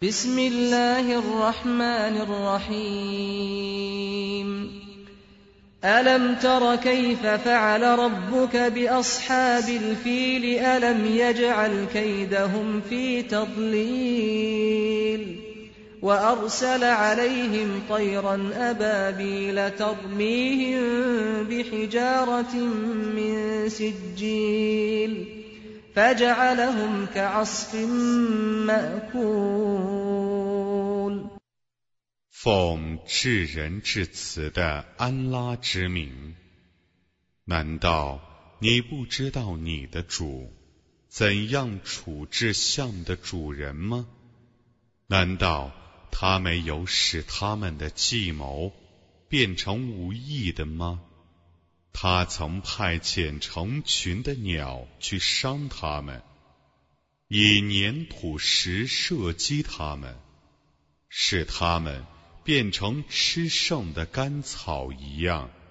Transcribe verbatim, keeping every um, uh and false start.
بسم الله الرحمن الرحيم ألم تر كيف فعل ربك بأصحاب الفيل ألم يجعل كيدهم في تضليل وأرسل عليهم طيرا أبابيل ترميهم بحجارة من سجيل فجعلهم كعصف مأكول 奉至仁至慈的安拉之名，难道你不知道你的主怎样处置象的主人吗？难道他没有使他们的计谋变成无益的吗？他曾派遣成群的鸟去伤他们，以粘土石射击他们，使他们变成吃剩的干草一样。